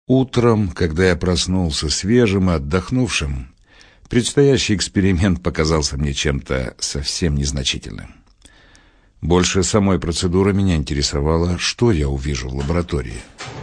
Утром, когда я проснулся свежим и отдохнувшим, предстоящий эксперимент показался мне чем-то совсем незначительным. Больше самой процедуры меня интересовало, что я увижу в лаборатории.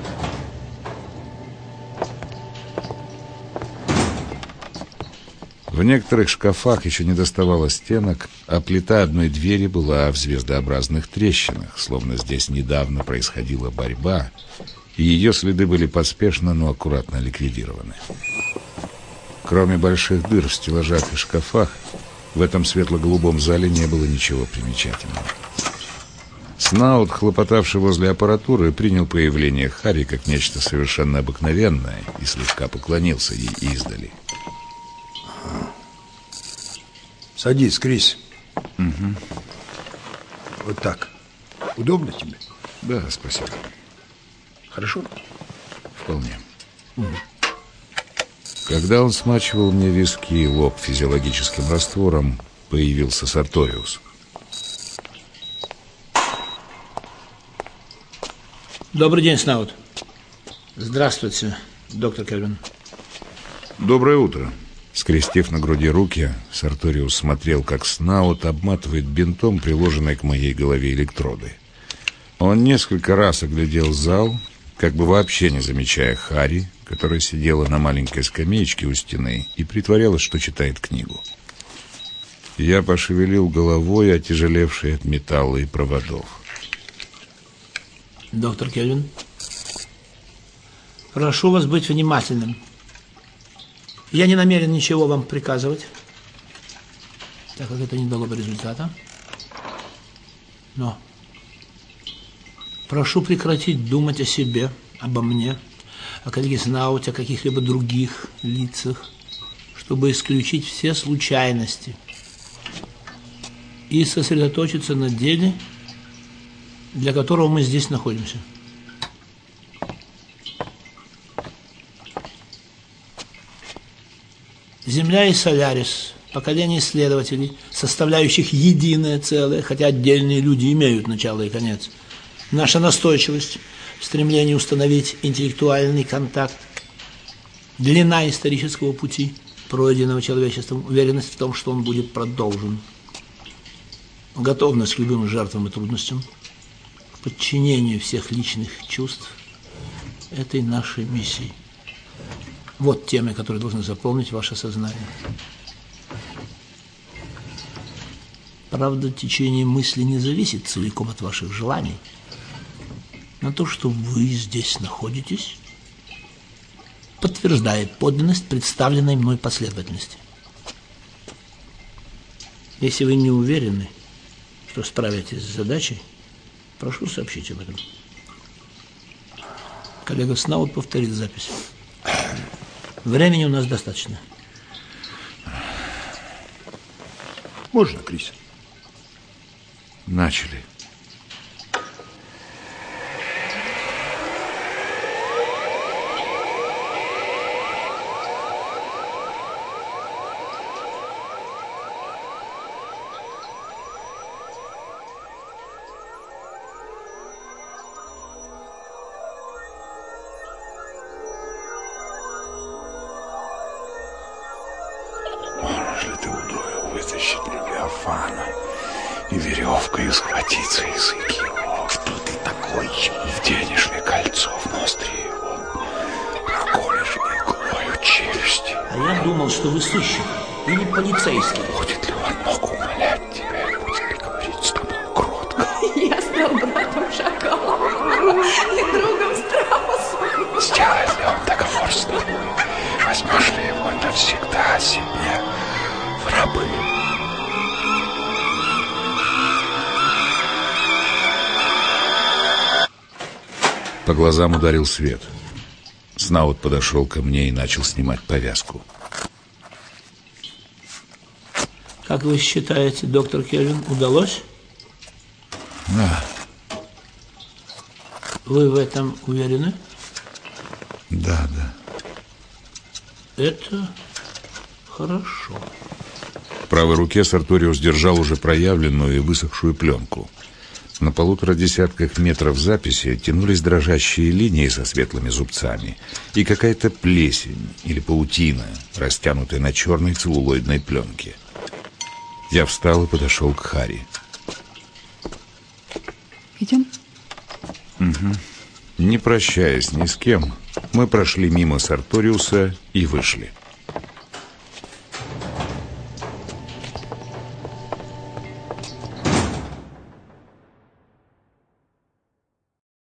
В некоторых шкафах еще не доставало стенок, а плита одной двери была в звездообразных трещинах, словно здесь недавно происходила борьба, и ее следы были поспешно, но аккуратно ликвидированы. Кроме больших дыр в стеллажах и шкафах, в этом светло-голубом зале не было ничего примечательного. Снаут, хлопотавший возле аппаратуры, принял появление Харри как нечто совершенно обыкновенное и слегка поклонился ей издали. Садись, Крис. Угу. Вот так. Удобно тебе? Да, спасибо. Хорошо? Вполне. Угу. Когда он смачивал мне виски и лоб физиологическим раствором, появился Сарториус. Добрый день, Снаут. Здравствуйте, доктор Кельвин. Доброе утро. Скрестив на груди руки, Сарториус смотрел, как Снаут обматывает бинтом приложенные к моей голове электроды. Он несколько раз оглядел зал, как бы вообще не замечая Харри, которая сидела на маленькой скамеечке у стены и притворялась, что читает книгу. Я пошевелил головой, отяжелевшей от металла и проводов. Доктор Кельвин, прошу вас быть внимательным. Я не намерен ничего вам приказывать, так как это не дало бы результата. Но прошу прекратить думать о себе, обо мне, о коллеге Снауте, о каких-либо других лицах, чтобы исключить все случайности и сосредоточиться на деле, для которого мы здесь находимся. Земля и Солярис, поколение исследователей, составляющих единое целое, хотя отдельные люди имеют начало и конец. Наша настойчивость в стремлении установить интеллектуальный контакт, длина исторического пути, пройденного человечеством, уверенность в том, что он будет продолжен, готовность к любым жертвам и трудностям, к подчинению всех личных чувств этой нашей миссии. Вот темы, которые должны заполнить ваше сознание. Правда, течение мысли не зависит целиком от ваших желаний. Но то, что вы здесь находитесь, подтверждает подлинность представленной мной последовательности. Если вы не уверены, что справитесь с задачей, прошу сообщить об этом. Коллега Снаут повторит запись. Времени у нас достаточно. Можно, Крис? Начали. И веревкой схватиться язык его. Кто ты такой? Вденешь ли кольцо в ноздри его? Проколешь ли иглою челюсти? А я думал, что вы сыщик или полицейский. Будет ли он мог умолять тебя и будет ли говорить с тобой кротко? Я стал братом шакала и другом страуса. Сделает ли он договор с тобой? Возьмешь ли его навсегда себе в рабы? По глазам ударил свет. Снаут подошел ко мне и начал снимать повязку. Как вы считаете, доктор Кельвин, удалось? Да. Вы в этом уверены? Да. Это хорошо. В правой руке Сарториус держал уже проявленную и высохшую пленку. На 1,5 десятках метров записи тянулись дрожащие линии со светлыми зубцами и какая-то плесень или паутина, растянутая на черной целлулоидной пленке. Я встал и подошел к Харри. Идем? Угу. Не прощаясь ни с кем, мы прошли мимо Сарториуса и вышли.